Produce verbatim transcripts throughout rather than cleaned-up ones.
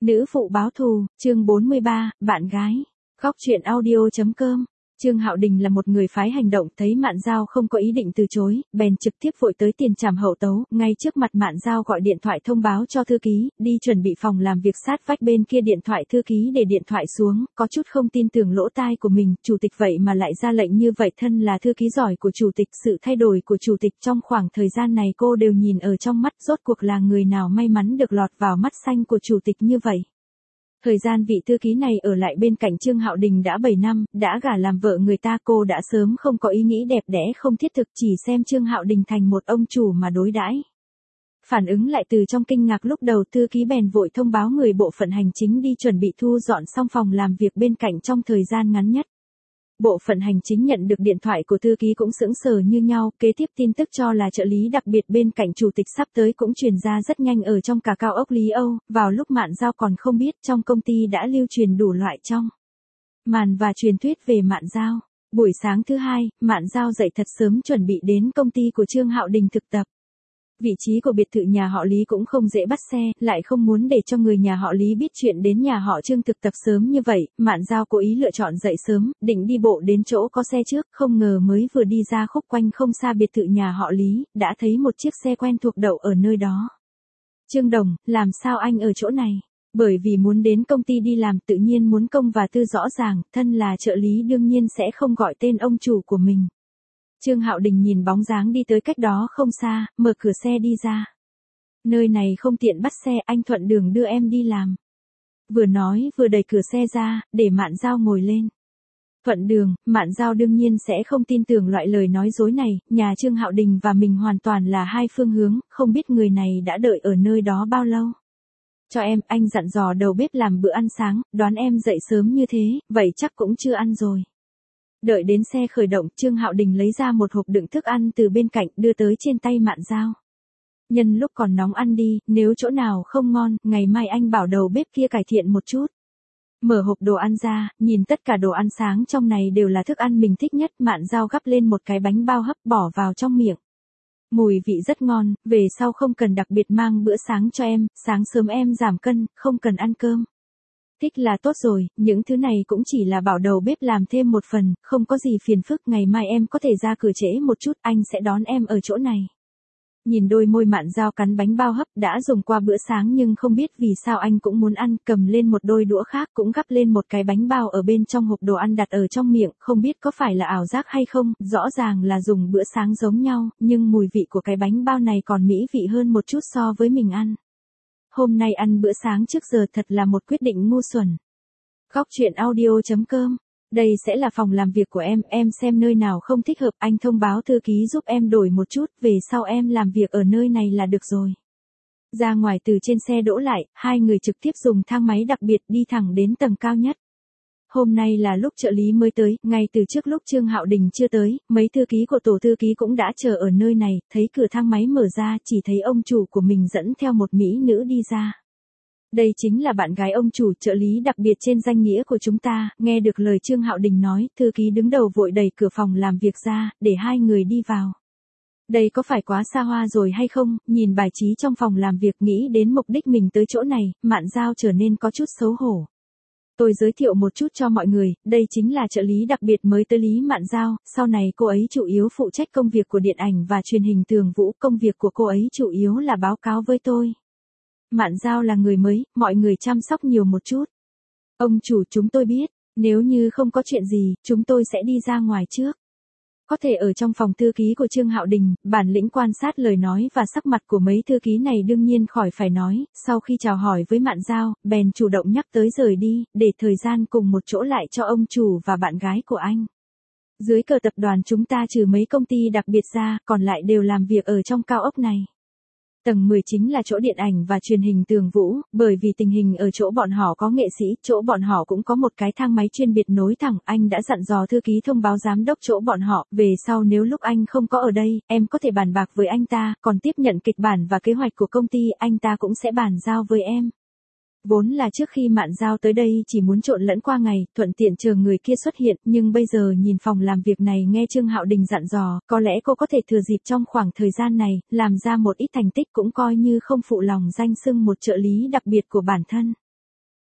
Nữ phụ báo thù, chương bốn mươi ba, bạn gái. Góc truyện audio.com. Trương Hạo Đình là một người phái hành động, thấy Mạn Giao không có ý định từ chối, bèn trực tiếp vội tới tiền trảm hậu tấu, ngay trước mặt Mạn Giao gọi điện thoại thông báo cho thư ký, đi chuẩn bị phòng làm việc sát vách bên kia điện thoại thư ký để điện thoại xuống, có chút không tin tưởng lỗ tai của mình, chủ tịch vậy mà lại ra lệnh như vậy, thân là thư ký giỏi của chủ tịch, sự thay đổi của chủ tịch trong khoảng thời gian này cô đều nhìn ở trong mắt, rốt cuộc là người nào may mắn được lọt vào mắt xanh của chủ tịch như vậy. Thời gian vị thư ký này ở lại bên cạnh Trương Hạo Đình đã bảy năm, đã gả làm vợ người ta, cô đã sớm không có ý nghĩ đẹp đẽ không thiết thực, chỉ xem Trương Hạo Đình thành một ông chủ mà đối đãi. Phản ứng lại từ trong kinh ngạc, lúc đầu thư ký bèn vội thông báo người bộ phận hành chính đi chuẩn bị thu dọn xong phòng làm việc bên cạnh trong thời gian ngắn nhất. Bộ phận hành chính nhận được điện thoại của thư ký cũng sững sờ như nhau, kế tiếp tin tức cho là trợ lý đặc biệt bên cạnh chủ tịch sắp tới cũng truyền ra rất nhanh ở trong cả cao ốc Lý Âu, vào lúc Mạn Giao còn không biết, trong công ty đã lưu truyền đủ loại trong màn và truyền thuyết về Mạn Giao. Buổi sáng thứ hai, Mạn Giao dậy thật sớm chuẩn bị đến công ty của Trương Hạo Đình thực tập. Vị trí của biệt thự nhà họ Lý cũng không dễ bắt xe, lại không muốn để cho người nhà họ Lý biết chuyện đến nhà họ Trương thực tập sớm như vậy, Mạn Giao cố ý lựa chọn dậy sớm, định đi bộ đến chỗ có xe trước, không ngờ mới vừa đi ra khúc quanh không xa biệt thự nhà họ Lý, đã thấy một chiếc xe quen thuộc đậu ở nơi đó. Trương Đồng, làm sao anh ở chỗ này? Bởi vì muốn đến công ty đi làm, tự nhiên muốn công và tư rõ ràng, thân là trợ lý đương nhiên sẽ không gọi tên ông chủ của mình. Trương Hạo Đình nhìn bóng dáng đi tới cách đó không xa, mở cửa xe đi ra. Nơi này không tiện bắt xe, anh thuận đường đưa em đi làm. Vừa nói vừa đẩy cửa xe ra, để Mạn Giao ngồi lên. Thuận đường, Mạn Giao đương nhiên sẽ không tin tưởng loại lời nói dối này, nhà Trương Hạo Đình và mình hoàn toàn là hai phương hướng, không biết người này đã đợi ở nơi đó bao lâu. Cho em, anh dặn dò đầu bếp làm bữa ăn sáng, đoán em dậy sớm như thế, vậy chắc cũng chưa ăn rồi. Đợi đến xe khởi động, Trương Hạo Đình lấy ra một hộp đựng thức ăn từ bên cạnh, đưa tới trên tay Mạn Giao. Nhân lúc còn nóng ăn đi, nếu chỗ nào không ngon, ngày mai anh bảo đầu bếp kia cải thiện một chút. Mở hộp đồ ăn ra, nhìn tất cả đồ ăn sáng trong này đều là thức ăn mình thích nhất, Mạn Giao gắp lên một cái bánh bao hấp bỏ vào trong miệng. Mùi vị rất ngon, về sau không cần đặc biệt mang bữa sáng cho em, sáng sớm em giảm cân, không cần ăn cơm. Thích là tốt rồi, những thứ này cũng chỉ là bảo đầu bếp làm thêm một phần, không có gì phiền phức, ngày mai em có thể ra cửa trễ một chút, anh sẽ đón em ở chỗ này. Nhìn đôi môi Mạn Giao cắn bánh bao hấp, đã dùng qua bữa sáng nhưng không biết vì sao anh cũng muốn ăn, cầm lên một đôi đũa khác cũng gắp lên một cái bánh bao ở bên trong hộp đồ ăn đặt ở trong miệng, không biết có phải là ảo giác hay không, rõ ràng là dùng bữa sáng giống nhau, nhưng mùi vị của cái bánh bao này còn mỹ vị hơn một chút so với mình ăn. Hôm nay ăn bữa sáng trước giờ thật là một quyết định ngu xuẩn. Góc truyện audio.com. Đây sẽ là phòng làm việc của em, em xem nơi nào không thích hợp, anh thông báo thư ký giúp em đổi một chút, về sau em làm việc ở nơi này là được rồi. Ra ngoài từ trên xe đỗ lại, hai người trực tiếp dùng thang máy đặc biệt đi thẳng đến tầng cao nhất. Hôm nay là lúc trợ lý mới tới, ngay từ trước lúc Trương Hạo Đình chưa tới, mấy thư ký của tổ thư ký cũng đã chờ ở nơi này, thấy cửa thang máy mở ra, chỉ thấy ông chủ của mình dẫn theo một mỹ nữ đi ra. Đây chính là bạn gái ông chủ, trợ lý đặc biệt trên danh nghĩa của chúng ta, nghe được lời Trương Hạo Đình nói, thư ký đứng đầu vội đẩy cửa phòng làm việc ra, để hai người đi vào. Đây có phải quá xa hoa rồi hay không, nhìn bài trí trong phòng làm việc nghĩ đến mục đích mình tới chỗ này, Mạn Giao trở nên có chút xấu hổ. Tôi giới thiệu một chút cho mọi người, đây chính là trợ lý đặc biệt mới tới Lý Mạn Giao, sau này cô ấy chủ yếu phụ trách công việc của điện ảnh và truyền hình Tường Vũ, công việc của cô ấy chủ yếu là báo cáo với tôi. Mạn Giao là người mới, mọi người chăm sóc nhiều một chút. Ông chủ, chúng tôi biết, nếu như không có chuyện gì, chúng tôi sẽ đi ra ngoài trước. Có thể ở trong phòng thư ký của Trương Hạo Đình, bản lĩnh quan sát lời nói và sắc mặt của mấy thư ký này đương nhiên khỏi phải nói, sau khi chào hỏi với Mạn Giao, bèn chủ động nhắc tới rời đi, để thời gian cùng một chỗ lại cho ông chủ và bạn gái của anh. Dưới cờ tập đoàn chúng ta trừ mấy công ty đặc biệt ra, còn lại đều làm việc ở trong cao ốc này. Tầng mười chính là chỗ điện ảnh và truyền hình Tường Vũ, bởi vì tình hình ở chỗ bọn họ có nghệ sĩ, chỗ bọn họ cũng có một cái thang máy chuyên biệt nối thẳng, anh đã dặn dò thư ký thông báo giám đốc chỗ bọn họ, về sau nếu lúc anh không có ở đây, em có thể bàn bạc với anh ta, còn tiếp nhận kịch bản và kế hoạch của công ty, anh ta cũng sẽ bàn giao với em. Vốn là trước khi Mạn Giao tới đây chỉ muốn trộn lẫn qua ngày, thuận tiện chờ người kia xuất hiện, nhưng bây giờ nhìn phòng làm việc này nghe Trương Hạo Đình dặn dò, có lẽ cô có thể thừa dịp trong khoảng thời gian này, làm ra một ít thành tích cũng coi như không phụ lòng danh xưng một trợ lý đặc biệt của bản thân.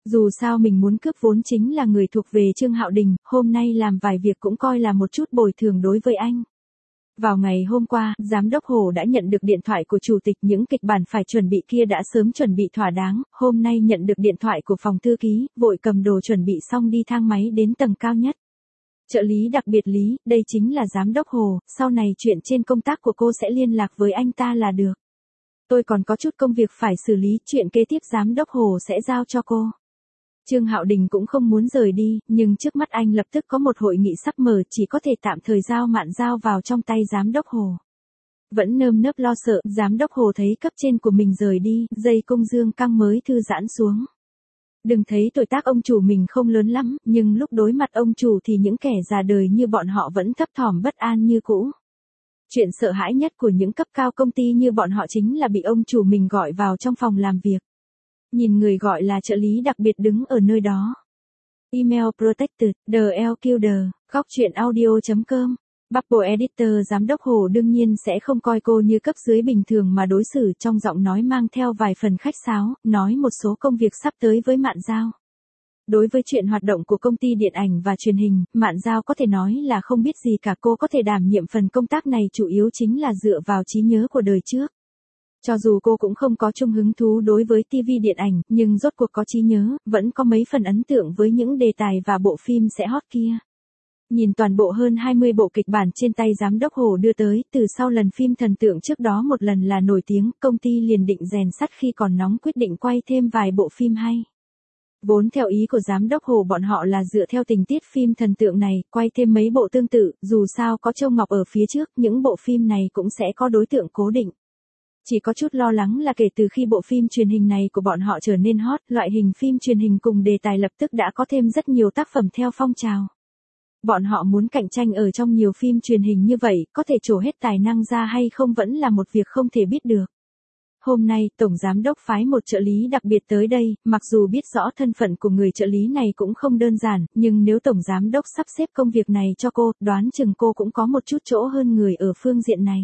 Dù sao mình muốn cướp vốn chính là người thuộc về Trương Hạo Đình, hôm nay làm vài việc cũng coi là một chút bồi thường đối với anh. Vào ngày hôm qua, Giám đốc Hồ đã nhận được điện thoại của chủ tịch, những kịch bản phải chuẩn bị kia đã sớm chuẩn bị thỏa đáng, hôm nay nhận được điện thoại của phòng thư ký, vội cầm đồ chuẩn bị xong đi thang máy đến tầng cao nhất. Trợ lý đặc biệt Lý, đây chính là Giám đốc Hồ, sau này chuyện trên công tác của cô sẽ liên lạc với anh ta là được. Tôi còn có chút công việc phải xử lý, chuyện kế tiếp Giám đốc Hồ sẽ giao cho cô. Trương Hạo Đình cũng không muốn rời đi, nhưng trước mắt anh lập tức có một hội nghị sắp mở, chỉ có thể tạm thời giao Mạn Giao vào trong tay Giám đốc Hồ. Vẫn nơm nớp lo sợ, Giám đốc Hồ thấy cấp trên của mình rời đi, dây cung dương căng mới thư giãn xuống. Đừng thấy tuổi tác ông chủ mình không lớn lắm, nhưng lúc đối mặt ông chủ thì những kẻ già đời như bọn họ vẫn thấp thỏm bất an như cũ. Chuyện sợ hãi nhất của những cấp cao công ty như bọn họ chính là bị ông chủ mình gọi vào trong phòng làm việc. Nhìn người gọi là trợ lý đặc biệt đứng ở nơi đó. Email protected, the L Killer, góc chuyện audio chấm com. Bubble Editor. Giám đốc Hồ đương nhiên sẽ không coi cô như cấp dưới bình thường mà đối xử, trong giọng nói mang theo vài phần khách sáo, nói một số công việc sắp tới với Mạn Giao. Đối với chuyện hoạt động của công ty điện ảnh và truyền hình, Mạn Giao có thể nói là không biết gì cả, cô có thể đảm nhiệm phần công tác này chủ yếu chính là dựa vào trí nhớ của đời trước. Cho dù cô cũng không có chung hứng thú đối với ti vi điện ảnh, nhưng rốt cuộc có trí nhớ, vẫn có mấy phần ấn tượng với những đề tài và bộ phim sẽ hot kia. Nhìn toàn bộ hơn hai mươi bộ kịch bản trên tay Giám đốc Hồ đưa tới, từ sau lần phim thần tượng trước đó một lần là nổi tiếng, công ty liền định rèn sắt khi còn nóng, quyết định quay thêm vài bộ phim hay. Vốn theo ý của Giám đốc Hồ bọn họ là dựa theo tình tiết phim thần tượng này, quay thêm mấy bộ tương tự, dù sao có Châu Ngọc ở phía trước, những bộ phim này cũng sẽ có đối tượng cố định. Chỉ có chút lo lắng là kể từ khi bộ phim truyền hình này của bọn họ trở nên hot, loại hình phim truyền hình cùng đề tài lập tức đã có thêm rất nhiều tác phẩm theo phong trào. Bọn họ muốn cạnh tranh ở trong nhiều phim truyền hình như vậy, có thể trổ hết tài năng ra hay không vẫn là một việc không thể biết được. Hôm nay, Tổng Giám đốc phái một trợ lý đặc biệt tới đây, mặc dù biết rõ thân phận của người trợ lý này cũng không đơn giản, nhưng nếu Tổng Giám đốc sắp xếp công việc này cho cô, đoán chừng cô cũng có một chút chỗ hơn người ở phương diện này.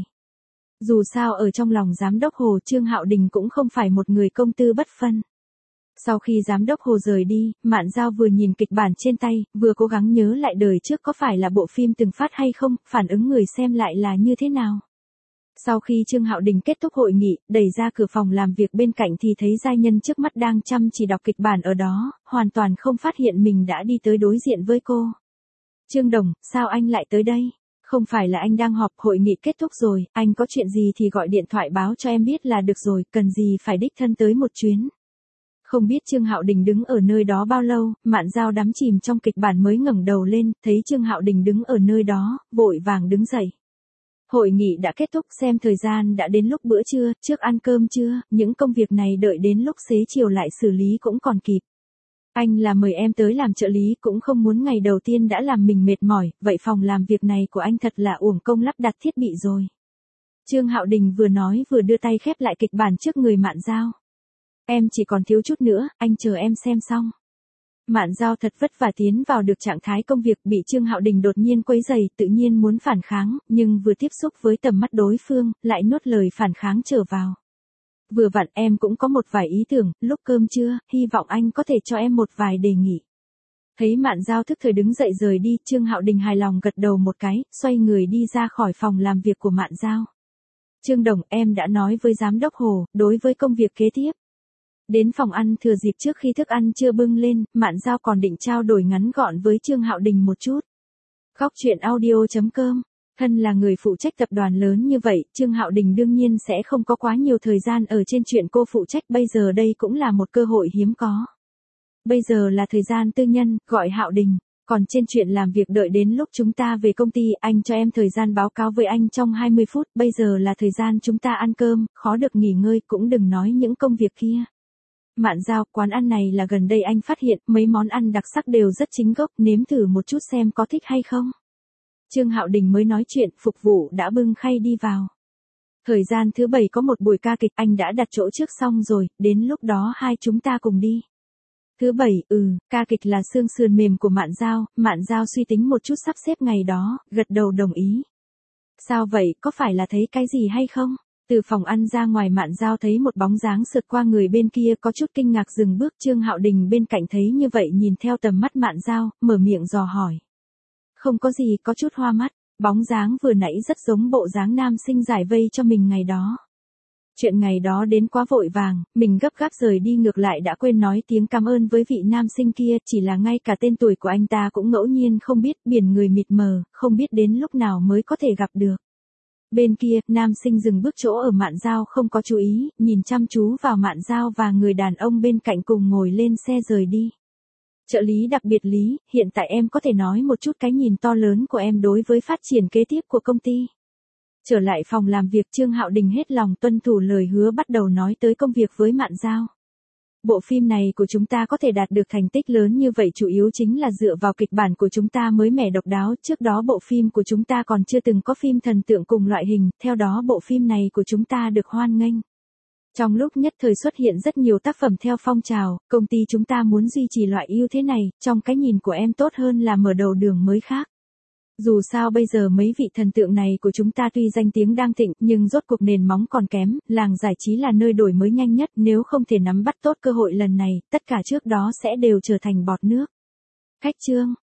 Dù sao ở trong lòng Giám đốc Hồ, Trương Hạo Đình cũng không phải một người công tư bất phân. Sau khi Giám đốc Hồ rời đi, Mạn Giao vừa nhìn kịch bản trên tay, vừa cố gắng nhớ lại đời trước có phải là bộ phim từng phát hay không, phản ứng người xem lại là như thế nào. Sau khi Trương Hạo Đình kết thúc hội nghị, đẩy ra cửa phòng làm việc bên cạnh thì thấy giai nhân trước mắt đang chăm chỉ đọc kịch bản ở đó, hoàn toàn không phát hiện mình đã đi tới đối diện với cô. Trương Đồng, sao anh lại tới đây? Không phải là anh đang họp, hội nghị kết thúc rồi, anh có chuyện gì thì gọi điện thoại báo cho em biết là được rồi, cần gì phải đích thân tới một chuyến. Không biết Trương Hạo Đình đứng ở nơi đó bao lâu, Mạn Giao đắm chìm trong kịch bản mới ngẩng đầu lên, thấy Trương Hạo Đình đứng ở nơi đó, vội vàng đứng dậy. Hội nghị đã kết thúc, xem thời gian đã đến lúc bữa trưa, trước ăn cơm trưa, những công việc này đợi đến lúc xế chiều lại xử lý cũng còn kịp. Anh là mời em tới làm trợ lý, cũng không muốn ngày đầu tiên đã làm mình mệt mỏi, vậy phòng làm việc này của anh thật là uổng công lắp đặt thiết bị rồi. Trương Hạo Đình vừa nói vừa đưa tay khép lại kịch bản trước người Mạn Giao. Em chỉ còn thiếu chút nữa, anh chờ em xem xong. Mạn Giao thật vất vả tiến vào được trạng thái công việc, bị Trương Hạo Đình đột nhiên quấy rầy, tự nhiên muốn phản kháng, nhưng vừa tiếp xúc với tầm mắt đối phương, lại nuốt lời phản kháng trở vào. Vừa vặn em cũng có một vài ý tưởng, lúc cơm trưa, hy vọng anh có thể cho em một vài đề nghị. Thấy Mạn Giao thức thời đứng dậy rời đi, Trương Hạo Đình hài lòng gật đầu một cái, xoay người đi ra khỏi phòng làm việc của Mạn Giao. Trương Đồng, em đã nói với Giám đốc Hồ, đối với công việc kế tiếp. Đến phòng ăn thừa dịp trước khi thức ăn chưa bưng lên, Mạn Giao còn định trao đổi ngắn gọn với Trương Hạo Đình một chút. Góc chuyện audio chấm com. Thân là người phụ trách tập đoàn lớn như vậy, Trương Hạo Đình đương nhiên sẽ không có quá nhiều thời gian ở trên chuyện cô phụ trách, bây giờ đây cũng là một cơ hội hiếm có. Bây giờ là thời gian tư nhân, gọi Hạo Đình, còn trên chuyện làm việc đợi đến lúc chúng ta về công ty, anh cho em thời gian báo cáo với anh trong hai mươi phút, bây giờ là thời gian chúng ta ăn cơm, khó được nghỉ ngơi, cũng đừng nói những công việc kia. Mạn Giao, quán ăn này là gần đây anh phát hiện, mấy món ăn đặc sắc đều rất chính gốc, nếm thử một chút xem có thích hay không. Trương Hạo Đình mới nói chuyện, phục vụ đã bưng khay đi vào. Thời gian thứ bảy có một buổi ca kịch, anh đã đặt chỗ trước xong rồi, đến lúc đó hai chúng ta cùng đi. Thứ bảy, ừ, ca kịch là xương sườn mềm của Mạn Giao, Mạn Giao suy tính một chút sắp xếp ngày đó, gật đầu đồng ý. Sao vậy, có phải là thấy cái gì hay không? Từ phòng ăn ra ngoài Mạn Giao thấy một bóng dáng sượt qua người bên kia có chút kinh ngạc dừng bước. Trương Hạo Đình bên cạnh thấy như vậy nhìn theo tầm mắt Mạn Giao, mở miệng dò hỏi. Không có gì, có chút hoa mắt, bóng dáng vừa nãy rất giống bộ dáng nam sinh giải vây cho mình ngày đó. Chuyện ngày đó đến quá vội vàng, mình gấp gáp rời đi ngược lại đã quên nói tiếng cảm ơn với vị nam sinh kia, chỉ là ngay cả tên tuổi của anh ta cũng ngẫu nhiên không biết, biển người mịt mờ, không biết đến lúc nào mới có thể gặp được. Bên kia, nam sinh dừng bước chỗ ở Mạn Giao không có chú ý, nhìn chăm chú vào Mạn Giao và người đàn ông bên cạnh cùng ngồi lên xe rời đi. Trợ lý đặc biệt Lý, hiện tại em có thể nói một chút cái nhìn to lớn của em đối với phát triển kế tiếp của công ty. Trở lại phòng làm việc Trương Hạo Đình hết lòng tuân thủ lời hứa bắt đầu nói tới công việc với Mạn Giao. Bộ phim này của chúng ta có thể đạt được thành tích lớn như vậy chủ yếu chính là dựa vào kịch bản của chúng ta mới mẻ độc đáo. Trước đó bộ phim của chúng ta còn chưa từng có phim thần tượng cùng loại hình, theo đó bộ phim này của chúng ta được hoan nghênh. Trong lúc nhất thời xuất hiện rất nhiều tác phẩm theo phong trào, công ty chúng ta muốn duy trì loại ưu thế này, trong cái nhìn của em tốt hơn là mở đầu đường mới khác. Dù sao bây giờ mấy vị thần tượng này của chúng ta tuy danh tiếng đang thịnh, nhưng rốt cuộc nền móng còn kém, làng giải trí là nơi đổi mới nhanh nhất, nếu không thể nắm bắt tốt cơ hội lần này, tất cả trước đó sẽ đều trở thành bọt nước. Khách Trương,